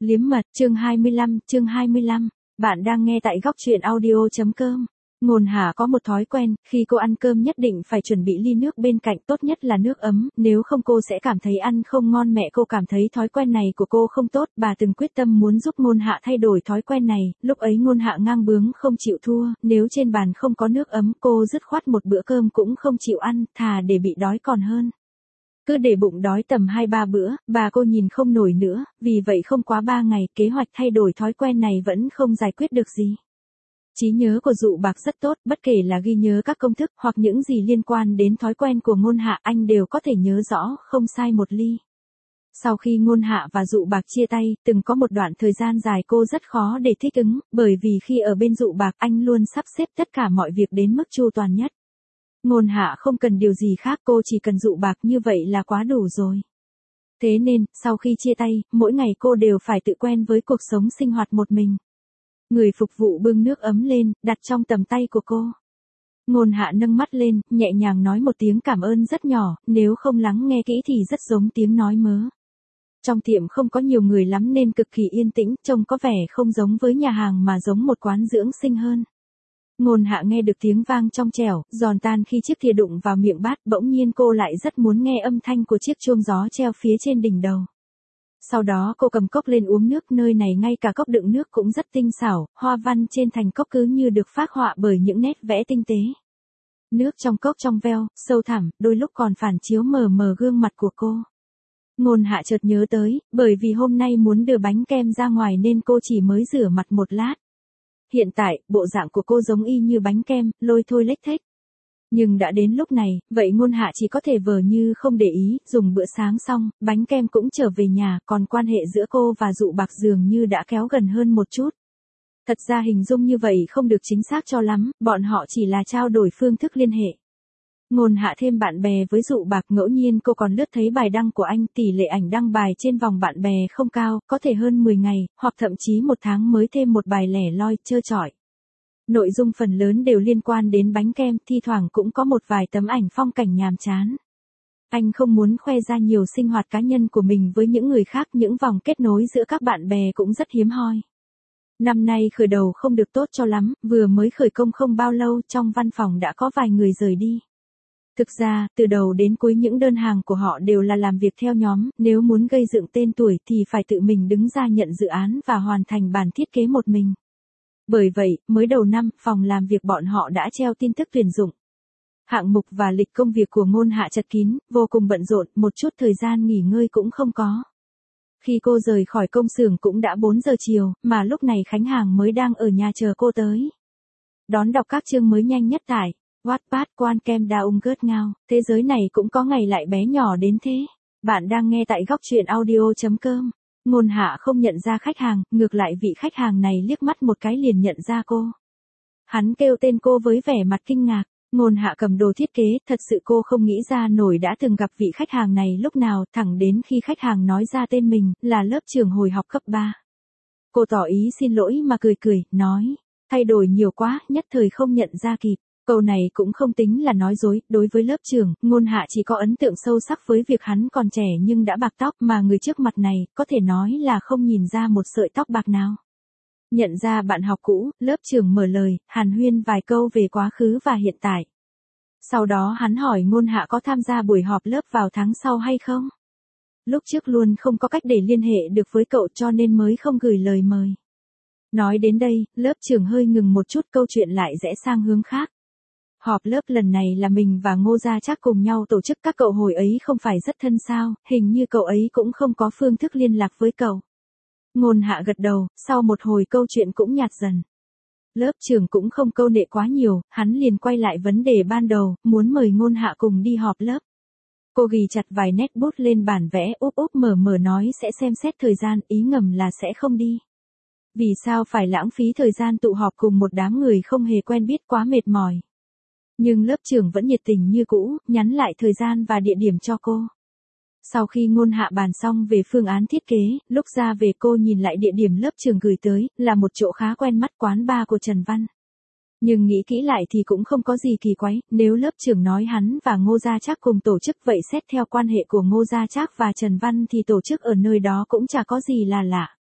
Liếm mật, chương 25, bạn đang nghe tại góc truyện audio.com. Ngôn Hạ có một thói quen, khi cô ăn cơm nhất định phải chuẩn bị ly nước bên cạnh, tốt nhất là nước ấm, nếu không cô sẽ cảm thấy ăn không ngon. Mẹ cô cảm thấy thói quen này của cô không tốt, bà từng quyết tâm muốn giúp Ngôn Hạ thay đổi thói quen này, lúc ấy Ngôn Hạ ngang bướng không chịu thua, nếu trên bàn không có nước ấm, cô dứt khoát một bữa cơm cũng không chịu ăn, thà để bị đói còn hơn. Cứ để bụng đói tầm 2-3 bữa, bà cô nhìn không nổi nữa, vì vậy không quá 3 ngày, kế hoạch thay đổi thói quen này vẫn không giải quyết được gì. Trí nhớ của Dụ Bạc rất tốt, bất kể là ghi nhớ các công thức hoặc những gì liên quan đến thói quen của Ngôn Hạ, anh đều có thể nhớ rõ, không sai một ly. Sau khi Ngôn Hạ và Dụ Bạc chia tay, từng có một đoạn thời gian dài cô rất khó để thích ứng, bởi vì khi ở bên Dụ Bạc anh luôn sắp xếp tất cả mọi việc đến mức chu toàn nhất. Ngôn Hạ không cần điều gì khác, cô chỉ cần Dụ Bạc, như vậy là quá đủ rồi. Thế nên, sau khi chia tay, mỗi ngày cô đều phải tự quen với cuộc sống sinh hoạt một mình. Người phục vụ bưng nước ấm lên, đặt trong tầm tay của cô. Ngôn Hạ nâng mắt lên, nhẹ nhàng nói một tiếng cảm ơn rất nhỏ, nếu không lắng nghe kỹ thì rất giống tiếng nói mớ. Trong tiệm không có nhiều người lắm nên cực kỳ yên tĩnh, trông có vẻ không giống với nhà hàng mà giống một quán dưỡng sinh hơn. Ngôn Hạ nghe được tiếng vang trong trẻo, giòn tan khi chiếc thìa đụng vào miệng bát, bỗng nhiên cô lại rất muốn nghe âm thanh của chiếc chuông gió treo phía trên đỉnh đầu. Sau đó cô cầm cốc lên uống nước, nơi này ngay cả cốc đựng nước cũng rất tinh xảo, hoa văn trên thành cốc cứ như được phác họa bởi những nét vẽ tinh tế. Nước trong cốc trong veo, sâu thẳm, đôi lúc còn phản chiếu mờ mờ gương mặt của cô. Ngôn Hạ chợt nhớ tới, bởi vì hôm nay muốn đưa bánh kem ra ngoài nên cô chỉ mới rửa mặt một lát. Hiện tại, bộ dạng của cô giống y như bánh kem, lôi thôi lếch thếch. Nhưng đã đến lúc này, vậy Ngôn Hạ chỉ có thể vờ như không để ý, dùng bữa sáng xong, bánh kem cũng trở về nhà, còn quan hệ giữa cô và Dụ Bạc dường như đã kéo gần hơn một chút. Thật ra hình dung như vậy không được chính xác cho lắm, bọn họ chỉ là trao đổi phương thức liên hệ. Ngôn Hạ thêm bạn bè với Dụ Bạc, ngẫu nhiên cô còn lướt thấy bài đăng của anh, tỷ lệ ảnh đăng bài trên vòng bạn bè không cao, có thể hơn 10 ngày, hoặc thậm chí 1 tháng mới thêm một bài lẻ loi, trơ trọi. Nội dung phần lớn đều liên quan đến bánh kem, thi thoảng cũng có một vài tấm ảnh phong cảnh nhàm chán. Anh không muốn khoe ra nhiều sinh hoạt cá nhân của mình với những người khác, những vòng kết nối giữa các bạn bè cũng rất hiếm hoi. Năm nay khởi đầu không được tốt cho lắm, vừa mới khởi công không bao lâu, trong văn phòng đã có vài người rời đi. Thực ra, từ đầu đến cuối những đơn hàng của họ đều là làm việc theo nhóm, nếu muốn gây dựng tên tuổi thì phải tự mình đứng ra nhận dự án và hoàn thành bản thiết kế một mình. Bởi vậy, mới đầu năm, phòng làm việc bọn họ đã treo tin tức tuyển dụng. Hạng mục và lịch công việc của Ngôn Hạ chật kín, vô cùng bận rộn, một chút thời gian nghỉ ngơi cũng không có. Khi cô rời khỏi công xưởng cũng đã 4 giờ chiều, mà lúc này khách hàng mới đang ở nhà chờ cô tới. Đón đọc các chương mới nhanh nhất tại Wattpad. Quan kem đa gớt ngao, thế giới này cũng có ngày lại bé nhỏ đến thế. Bạn đang nghe tại góc truyện audio.com. Ngôn Hạ không nhận ra khách hàng, ngược lại vị khách hàng này liếc mắt một cái liền nhận ra cô. Hắn kêu tên cô với vẻ mặt kinh ngạc. Ngôn Hạ cầm đồ thiết kế, thật sự cô không nghĩ ra nổi đã từng gặp vị khách hàng này lúc nào, thẳng đến khi khách hàng nói ra tên mình, là lớp trưởng hồi học cấp 3. Cô tỏ ý xin lỗi mà cười, nói, thay đổi nhiều quá, nhất thời không nhận ra kịp. Câu này cũng không tính là nói dối, đối với lớp trưởng, Ngôn Hạ chỉ có ấn tượng sâu sắc với việc hắn còn trẻ nhưng đã bạc tóc, mà người trước mặt này, có thể nói là không nhìn ra một sợi tóc bạc nào. Nhận ra bạn học cũ, lớp trưởng mở lời, hàn huyên vài câu về quá khứ và hiện tại. Sau đó hắn hỏi Ngôn Hạ có tham gia buổi họp lớp vào tháng sau hay không? Lúc trước luôn không có cách để liên hệ được với cậu cho nên mới không gửi lời mời. Nói đến đây, lớp trưởng hơi ngừng một chút, câu chuyện lại rẽ sang hướng khác. Họp lớp lần này là mình và Ngô Gia Trác cùng nhau tổ chức, các cậu hồi ấy không phải rất thân sao, hình như cậu ấy cũng không có phương thức liên lạc với cậu. Ngôn Hạ gật đầu, sau một hồi câu chuyện cũng nhạt dần. Lớp trưởng cũng không câu nệ quá nhiều, hắn liền quay lại vấn đề ban đầu, muốn mời Ngôn Hạ cùng đi họp lớp. Cô ghi chặt vài nét bút lên bản vẽ, úp mở nói sẽ xem xét thời gian, ý ngầm là sẽ không đi. Vì sao phải lãng phí thời gian tụ họp cùng một đám người không hề quen biết, quá mệt mỏi. Nhưng lớp trưởng vẫn nhiệt tình như cũ, nhắn lại thời gian và địa điểm cho cô. Sau khi Ngôn Hạ bàn xong về phương án thiết kế, lúc ra về cô nhìn lại địa điểm lớp trưởng gửi tới, là một chỗ khá quen mắt, quán bar của Trần Văn. Nhưng nghĩ kỹ lại thì cũng không có gì kỳ quái, nếu lớp trưởng nói hắn và Ngô Gia Trác cùng tổ chức, vậy xét theo quan hệ của Ngô Gia Trác và Trần Văn thì tổ chức ở nơi đó cũng chả có gì là lạ.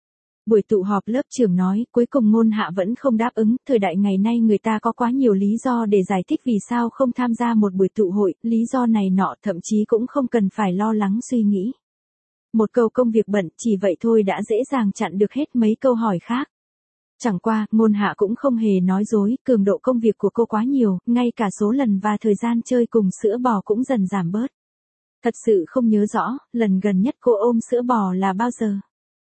Buổi tụ họp lớp trưởng nói, cuối cùng Ngôn Hạ vẫn không đáp ứng, thời đại ngày nay người ta có quá nhiều lý do để giải thích vì sao không tham gia một buổi tụ hội, lý do này nọ thậm chí cũng không cần phải lo lắng suy nghĩ. Một câu công việc bận, chỉ vậy thôi đã dễ dàng chặn được hết mấy câu hỏi khác. Chẳng qua, Ngôn Hạ cũng không hề nói dối, cường độ công việc của cô quá nhiều, ngay cả số lần và thời gian chơi cùng sữa bò cũng dần giảm bớt. Thật sự không nhớ rõ, lần gần nhất cô ôm sữa bò là bao giờ.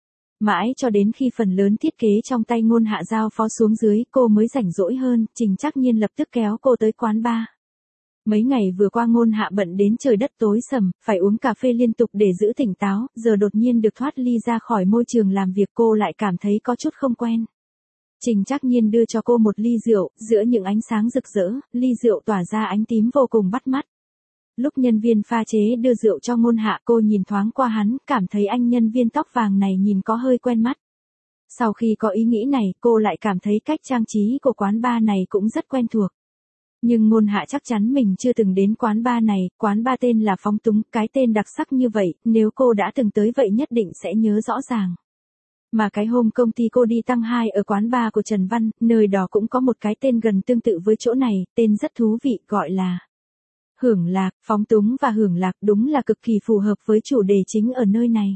Mãi cho đến khi phần lớn thiết kế trong tay Ngôn Hạ giao phó xuống dưới, cô mới rảnh rỗi hơn, Trình Trắc Nhiên lập tức kéo cô tới quán bar. Mấy ngày vừa qua Ngôn Hạ bận đến trời đất tối sầm, phải uống cà phê liên tục để giữ tỉnh táo, giờ đột nhiên được thoát ly ra khỏi môi trường làm việc cô lại cảm thấy có chút không quen. Trình Trắc Nhiên đưa cho cô một ly rượu, giữa những ánh sáng rực rỡ, ly rượu tỏa ra ánh tím vô cùng bắt mắt. Lúc nhân viên pha chế đưa rượu cho Ngôn Hạ, cô nhìn thoáng qua hắn, cảm thấy anh nhân viên tóc vàng này nhìn có hơi quen mắt. Sau khi có ý nghĩ này, cô lại cảm thấy cách trang trí của quán bar này cũng rất quen thuộc. Nhưng Ngôn Hạ chắc chắn mình chưa từng đến quán bar này, quán bar tên là Phóng Túng, cái tên đặc sắc như vậy, nếu cô đã từng tới vậy nhất định sẽ nhớ rõ ràng. Mà cái hôm công ty cô đi tăng 2 ở quán bar của Trần Văn, nơi đó cũng có một cái tên gần tương tự với chỗ này, tên rất thú vị, gọi là Hưởng Lạc. Phóng Túng và Hưởng Lạc đúng là cực kỳ phù hợp với chủ đề chính ở nơi này.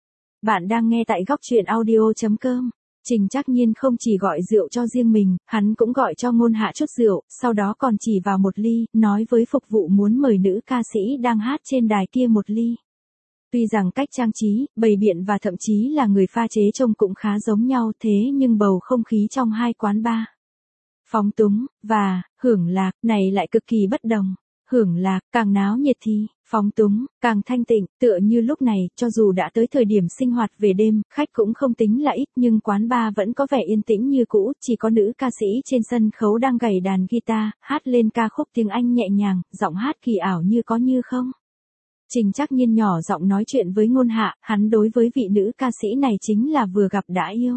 Bạn đang nghe tại góc truyện audio.com. Trình Trắc Nhiên không chỉ gọi rượu cho riêng mình, hắn cũng gọi cho Ngôn Hạ chút rượu, sau đó còn chỉ vào một ly, nói với phục vụ muốn mời nữ ca sĩ đang hát trên đài kia một ly. Tuy rằng cách trang trí, bày biện và thậm chí là người pha chế trông cũng khá giống nhau, thế nhưng bầu không khí trong hai quán bar Phóng Túng và Hưởng Lạc này lại cực kỳ bất đồng. Hưởng Lạc càng náo nhiệt thì Phóng Túng càng thanh tịnh, tựa như lúc này, cho dù đã tới thời điểm sinh hoạt về đêm, khách cũng không tính là ít nhưng quán bar vẫn có vẻ yên tĩnh như cũ, chỉ có nữ ca sĩ trên sân khấu đang gảy đàn guitar, hát lên ca khúc tiếng Anh nhẹ nhàng, giọng hát kỳ ảo như có như không. Trình Trắc Nhiên nhỏ giọng nói chuyện với Ngôn Hạ, hắn đối với vị nữ ca sĩ này chính là vừa gặp đã yêu.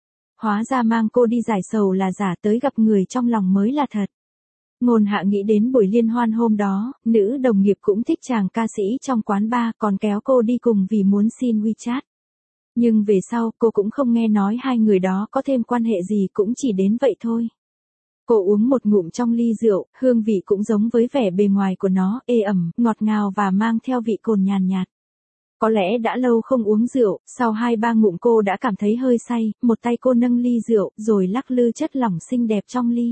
Hóa ra mang cô đi giải sầu là giả, tới gặp người trong lòng mới là thật. Ngôn Hạ nghĩ đến buổi liên hoan hôm đó, nữ đồng nghiệp cũng thích chàng ca sĩ trong quán bar, còn kéo cô đi cùng vì muốn xin WeChat. Nhưng về sau, cô cũng không nghe nói hai người đó có thêm quan hệ gì, cũng chỉ đến vậy thôi. Cô uống một ngụm trong ly rượu, hương vị cũng giống với vẻ bề ngoài của nó, ê ẩm, ngọt ngào và mang theo vị cồn nhàn nhạt. Có lẽ đã lâu không uống rượu, sau 2-3 ngụm cô đã cảm thấy hơi say, một tay cô nâng ly rượu, rồi lắc lư chất lỏng xinh đẹp trong ly.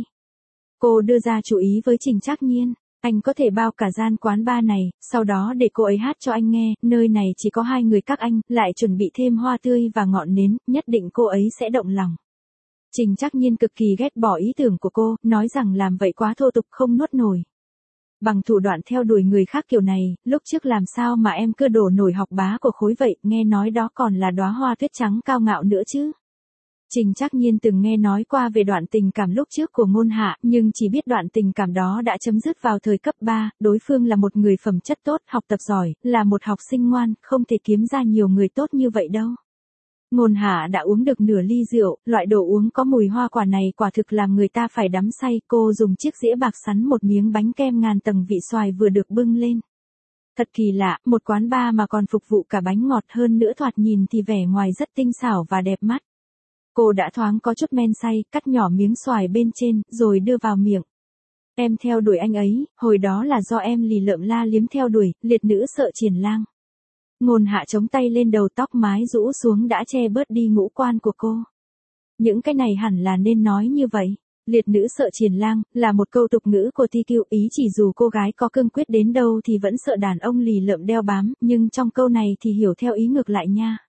Cô đưa ra chủ ý với Trình Trắc Nhiên, anh có thể bao cả gian quán bar này, sau đó để cô ấy hát cho anh nghe, nơi này chỉ có hai người các anh, lại chuẩn bị thêm hoa tươi và ngọn nến, nhất định cô ấy sẽ động lòng. Trình Trắc Nhiên cực kỳ ghét bỏ ý tưởng của cô, nói rằng làm vậy quá thô tục không nuốt nổi. Bằng thủ đoạn theo đuổi người khác kiểu này, lúc trước làm sao mà em cứ đổ nổi học bá của khối vậy, nghe nói đó còn là đóa hoa tuyết trắng cao ngạo nữa chứ. Trình Trắc Nhiên từng nghe nói qua về đoạn tình cảm lúc trước của Ngôn Hạ, nhưng chỉ biết đoạn tình cảm đó đã chấm dứt vào thời cấp 3, đối phương là một người phẩm chất tốt, học tập giỏi, là một học sinh ngoan, không thể kiếm ra nhiều người tốt như vậy đâu. Ngôn Hạ đã uống được nửa ly rượu, loại đồ uống có mùi hoa quả này quả thực làm người ta phải đắm say, cô dùng chiếc dĩa bạc sắn một miếng bánh kem ngàn tầng vị xoài vừa được bưng lên. Thật kỳ lạ, một quán bar mà còn phục vụ cả bánh ngọt, hơn nữa thoạt nhìn thì vẻ ngoài rất tinh xảo và đẹp mắt. Cô đã thoáng có chút men say, cắt nhỏ miếng xoài bên trên, rồi đưa vào miệng. Em theo đuổi anh ấy, hồi đó là do em lì lợm la liếm theo đuổi, liệt nữ sợ triển lang. Ngôn Hạ chống tay lên đầu, tóc mái rũ xuống đã che bớt đi ngũ quan của cô. Những cái này hẳn là nên nói như vậy. Liệt nữ sợ triển lang, là một câu tục ngữ của TQ, ý chỉ dù cô gái có cương quyết đến đâu thì vẫn sợ đàn ông lì lợm đeo bám, nhưng trong câu này thì hiểu theo ý ngược lại nha.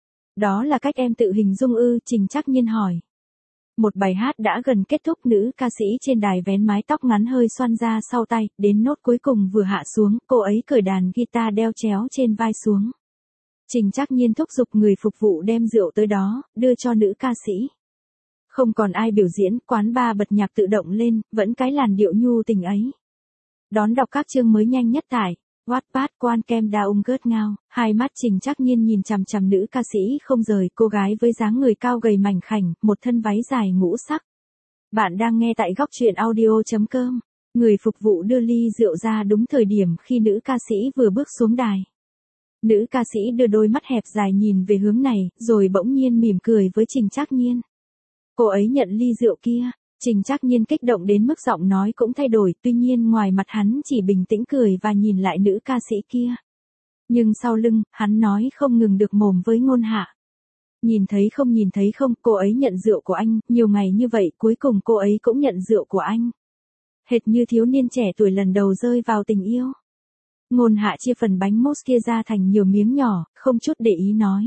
Đó là cách em tự hình dung ư? Trình Trắc Nhiên hỏi. Một bài hát đã gần kết thúc, nữ ca sĩ trên đài vén mái tóc ngắn hơi xoăn ra sau tay, đến nốt cuối cùng vừa hạ xuống, cô ấy cởi đàn guitar đeo chéo trên vai xuống. Trình Trắc Nhiên thúc giục người phục vụ đem rượu tới đó, đưa cho nữ ca sĩ. Không còn ai biểu diễn, quán bar bật nhạc tự động lên, vẫn cái làn điệu nhu tình ấy. Đón đọc các chương mới nhanh nhất tại Wattpad. Quan kem đa gớt ngao, hai mắt Trình Trắc Nhiên nhìn chằm chằm nữ ca sĩ không rời, cô gái với dáng người cao gầy mảnh khảnh, một thân váy dài ngũ sắc. Bạn đang nghe tại góc truyện audio.com. Người phục vụ đưa ly rượu ra đúng thời điểm khi nữ ca sĩ vừa bước xuống đài. Nữ ca sĩ đưa đôi mắt hẹp dài nhìn về hướng này, rồi bỗng nhiên mỉm cười với Trình Trác Nhiên. Cô ấy nhận ly rượu kia. Trình Trác Nhiên kích động đến mức giọng nói cũng thay đổi, tuy nhiên ngoài mặt hắn chỉ bình tĩnh cười và nhìn lại nữ ca sĩ kia. Nhưng sau lưng, hắn nói không ngừng được mồm với Ngôn Hạ. Nhìn thấy không, cô ấy nhận rượu của anh, nhiều ngày như vậy cuối cùng cô ấy cũng nhận rượu của anh. Hệt như thiếu niên trẻ tuổi lần đầu rơi vào tình yêu. Ngôn Hạ chia phần bánh mousse kia ra thành nhiều miếng nhỏ, không chút để ý nói.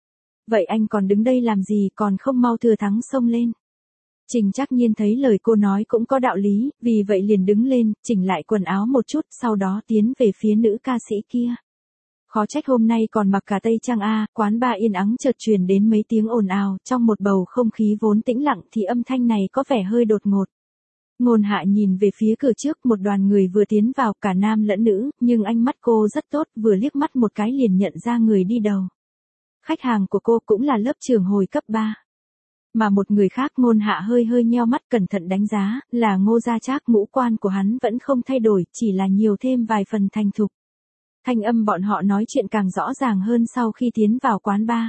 Vậy anh còn đứng đây làm gì, còn không mau thừa thắng xông lên. Trình Trác Nhiên thấy lời cô nói cũng có đạo lý, vì vậy liền đứng lên, chỉnh lại quần áo một chút, sau đó tiến về phía nữ ca sĩ kia. Khó trách hôm nay còn mặc cả tây trang a, quán bar yên ắng chợt truyền đến mấy tiếng ồn ào, trong một bầu không khí vốn tĩnh lặng thì âm thanh này có vẻ hơi đột ngột. Ngôn Hạ nhìn về phía cửa trước, một đoàn người vừa tiến vào, cả nam lẫn nữ, nhưng ánh mắt cô rất tốt, vừa liếc mắt một cái liền nhận ra người đi đầu. Khách hàng của cô cũng là lớp trưởng hồi cấp 3. Mà một người khác, Ngôn Hạ hơi nheo mắt cẩn thận đánh giá, là Ngô Gia Trác, ngũ quan của hắn vẫn không thay đổi, chỉ là nhiều thêm vài phần thành thục. Thanh âm bọn họ nói chuyện càng rõ ràng hơn sau khi tiến vào quán bar.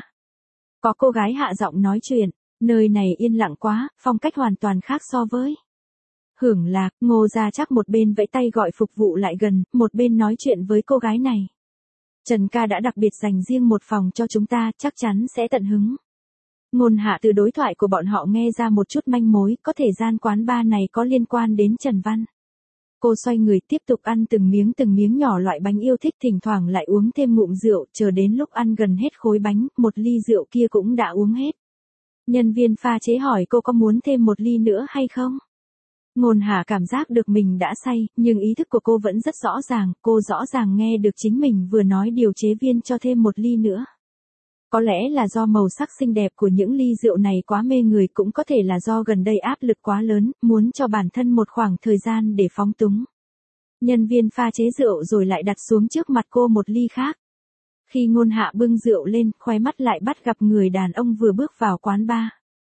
Có cô gái hạ giọng nói chuyện, nơi này yên lặng quá, phong cách hoàn toàn khác so với. Hưởng Lạc. Ngô Gia Trác một bên vẫy tay gọi phục vụ lại gần, một bên nói chuyện với cô gái này. Trần ca đã đặc biệt dành riêng một phòng cho chúng ta, chắc chắn sẽ tận hứng. Ngôn Hạ từ đối thoại của bọn họ nghe ra một chút manh mối, có thể gian quán bar này có liên quan đến Trần Văn. Cô xoay người tiếp tục ăn từng miếng nhỏ loại bánh yêu thích, thỉnh thoảng lại uống thêm ngụm rượu, chờ đến lúc ăn gần hết khối bánh, một ly rượu kia cũng đã uống hết. Nhân viên pha chế hỏi cô có muốn thêm một ly nữa hay không? Ngôn Hạ cảm giác được mình đã say, nhưng ý thức của cô vẫn rất rõ ràng, cô rõ ràng nghe được chính mình vừa nói điều chế viên cho thêm một ly nữa. Có lẽ là do màu sắc xinh đẹp của những ly rượu này quá mê người, cũng có thể là do gần đây áp lực quá lớn, muốn cho bản thân một khoảng thời gian để phóng túng. Nhân viên pha chế rượu rồi lại đặt xuống trước mặt cô một ly khác. Khi Ngôn Hạ bưng rượu lên, khóe mắt lại bắt gặp người đàn ông vừa bước vào quán bar.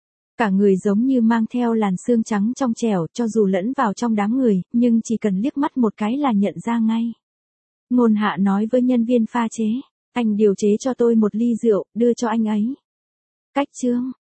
Cả người giống như mang theo làn xương trắng trong trẻo, cho dù lẫn vào trong đám người, nhưng chỉ cần liếc mắt một cái là nhận ra ngay. Ngôn Hạ nói với nhân viên pha chế, anh điều chế cho tôi một ly rượu, đưa cho anh ấy. Cách chương.